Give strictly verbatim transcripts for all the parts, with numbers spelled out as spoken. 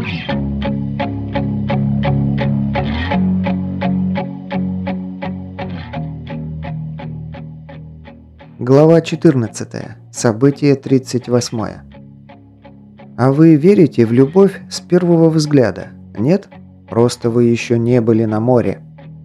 Глава четырнадцатая. Событие тридцать восьмое. А вы верите в любовь с первого взгляда? Нет? Просто вы еще не были на море.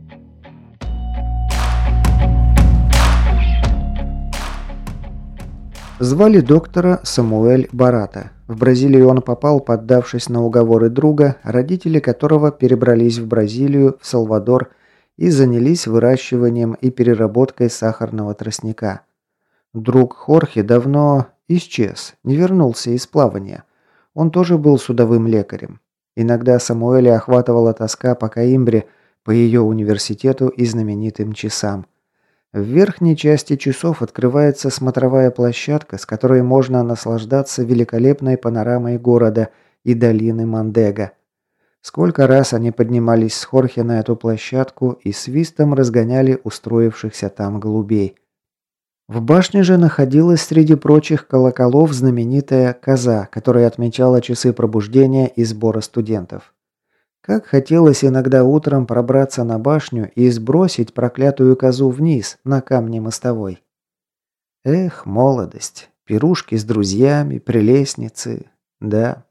Звали доктора Самуэль Барата. В Бразилию он попал, поддавшись на уговоры друга, родители которого перебрались в Бразилию, в Салвадор и занялись выращиванием и переработкой сахарного тростника. Друг Хорхе давно исчез, не вернулся из плавания. Он тоже был судовым лекарем. Иногда Самуэля охватывала тоска по Коимбре, по ее университету и знаменитым часам. В верхней части часов открывается смотровая площадка, с которой можно наслаждаться великолепной панорамой города и долины Мандега. Сколько раз они поднимались с Хорхе на эту площадку и свистом разгоняли устроившихся там голубей. В башне же находилась среди прочих колоколов знаменитая коза, которая отмечала часы пробуждения и сбора студентов. Как хотелось иногда утром пробраться на башню и сбросить проклятую козу вниз, на камни мостовой. Эх, молодость, пирушки с друзьями, прелестницы, да.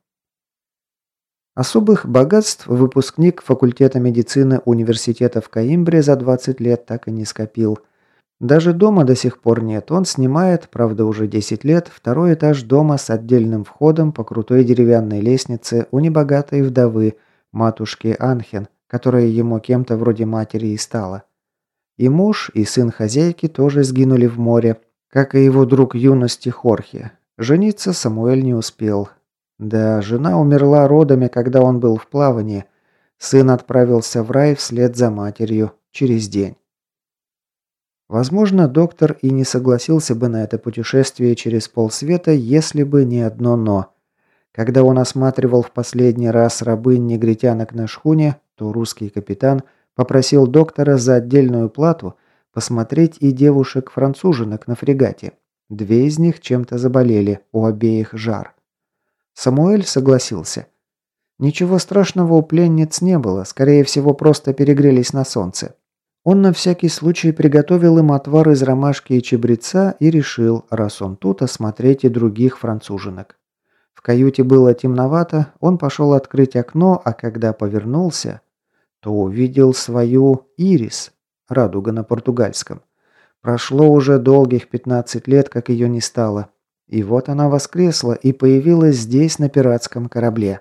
Особых богатств выпускник факультета медицины университета в Коимбре за двадцать лет так и не скопил. Даже дома до сих пор нет, он снимает, правда уже десять лет, второй этаж дома с отдельным входом по крутой деревянной лестнице у небогатой вдовы, матушки Анхен, которая ему кем-то вроде матери и стала. И муж, и сын хозяйки тоже сгинули в море, как и его друг юности Хорхе. Жениться Самуэль не успел. Да, жена умерла родами, когда он был в плавании. Сын отправился в рай вслед за матерью через день. Возможно, доктор и не согласился бы на это путешествие через полсвета, если бы не одно «но». Когда он осматривал в последний раз рабынь-негритянок на шхуне, то русский капитан попросил доктора за отдельную плату посмотреть и девушек-француженок на фрегате. Две из них чем-то заболели, у обеих жар. Самуэль согласился. Ничего страшного у пленниц не было, скорее всего, просто перегрелись на солнце. Он на всякий случай приготовил им отвар из ромашки и чабреца и решил, раз он тут, осмотреть и других француженок. В каюте было темновато, он пошел открыть окно, а когда повернулся, то увидел свою Ирис, радуга на португальском. Прошло уже долгих пятнадцать лет, как ее не стало. И вот она воскресла и появилась здесь на пиратском корабле.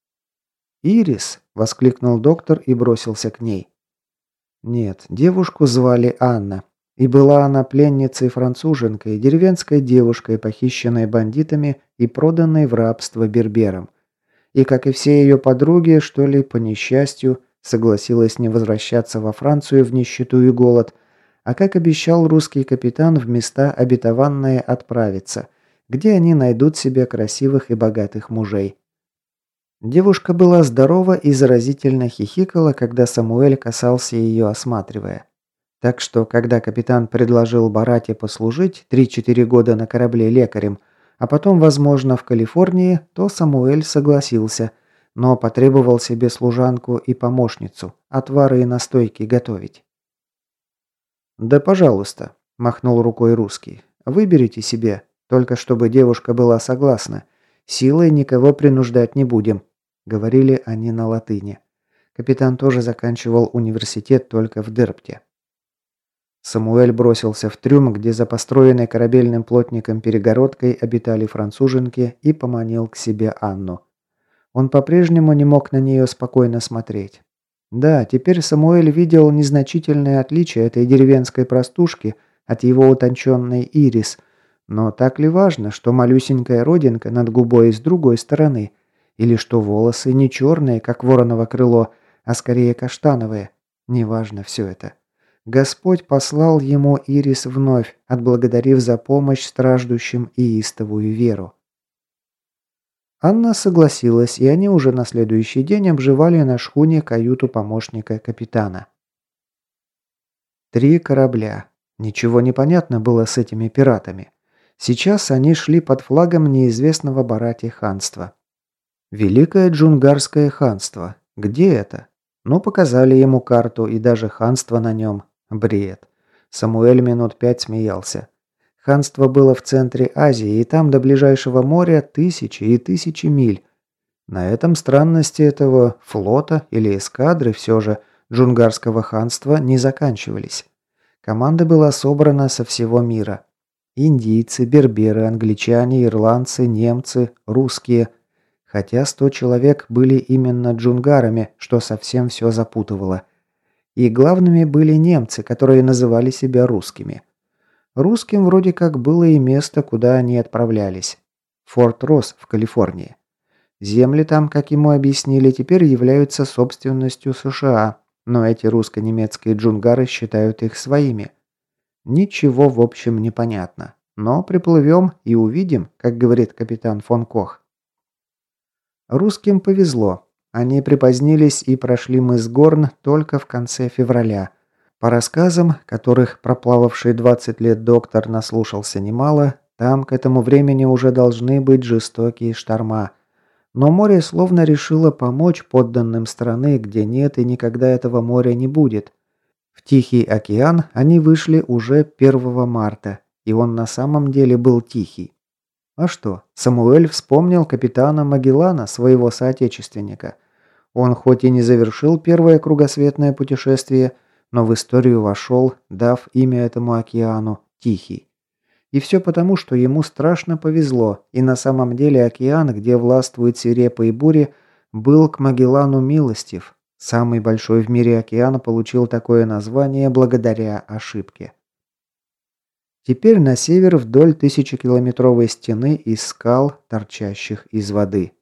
«Ирис!» – воскликнул доктор и бросился к ней. Нет, девушку звали Анна. И была она пленницей-француженкой, деревенской девушкой, похищенной бандитами и проданной в рабство берберам. И, как и все ее подруги, что ли, по несчастью, согласилась не возвращаться во Францию в нищету и голод, а, как обещал русский капитан, в места обетованные отправиться, где они найдут себе красивых и богатых мужей. Девушка была здорова и заразительно хихикала, когда Самуэль касался ее, осматривая. Так что, когда капитан предложил Барате послужить три-четыре года на корабле лекарем, а потом, возможно, в Калифорнии, то Самуэль согласился, но потребовал себе служанку и помощницу, отвары и настойки готовить. «Да, пожалуйста», – махнул рукой русский, – «выберите себе, только чтобы девушка была согласна. Силой никого принуждать не будем», – говорили они на латыни. Капитан тоже заканчивал университет только в Дерпте. Самуэль бросился в трюм, где за построенной корабельным плотником перегородкой обитали француженки, и поманил к себе Анну. Он по-прежнему не мог на нее спокойно смотреть. Да, теперь Самуэль видел незначительное отличие этой деревенской простушки от его утонченной Ирис, но так ли важно, что малюсенькая родинка над губой с другой стороны, или что волосы не черные, как вороново крыло, а скорее каштановые? Неважно все это. Господь послал ему Ирис вновь, отблагодарив за помощь страждущим и истовую веру. Анна согласилась, и они уже на следующий день обживали на шхуне каюту помощника капитана. Три корабля. Ничего не понятно было с этими пиратами. Сейчас они шли под флагом неизвестного Барате ханства. Великое Джунгарское ханство. Где это? Ну, показали ему карту и даже ханство на нем. Бред. Самуэль минут пять смеялся. Ханство было в центре Азии, и там до ближайшего моря тысячи и тысячи миль. На этом странности этого флота или эскадры все же Джунгарского ханства не заканчивались. Команда была собрана со всего мира. Индийцы, берберы, англичане, ирландцы, немцы, русские. Хотя сто человек были именно джунгарами, что совсем все запутывало. И главными были немцы, которые называли себя русскими. Русским вроде как было и место, куда они отправлялись. Форт Росс в Калифорнии. Земли там, как ему объяснили, теперь являются собственностью США, но эти русско-немецкие джунгары считают их своими. Ничего в общем не понятно. Но приплывем и увидим, как говорит капитан фон Кох. Русским повезло. Они припозднились и прошли мыс Горн только в конце февраля. По рассказам, которых проплававший двадцать лет доктор наслушался немало, там к этому времени уже должны быть жестокие шторма. Но море словно решило помочь подданным страны, где нет и никогда этого моря не будет. В Тихий океан они вышли уже первого марта, и он на самом деле был тихий. А что, Самуэль вспомнил капитана Магеллана, своего соотечественника. Он хоть и не завершил первое кругосветное путешествие, но в историю вошел, дав имя этому океану Тихий. И все потому, что ему страшно повезло, и на самом деле океан, где властвуют свирепые бури, был к Магеллану милостив. Самый большой в мире океан получил такое название благодаря ошибке. Теперь на север вдоль тысячекилометровой стены из скал, торчащих из воды.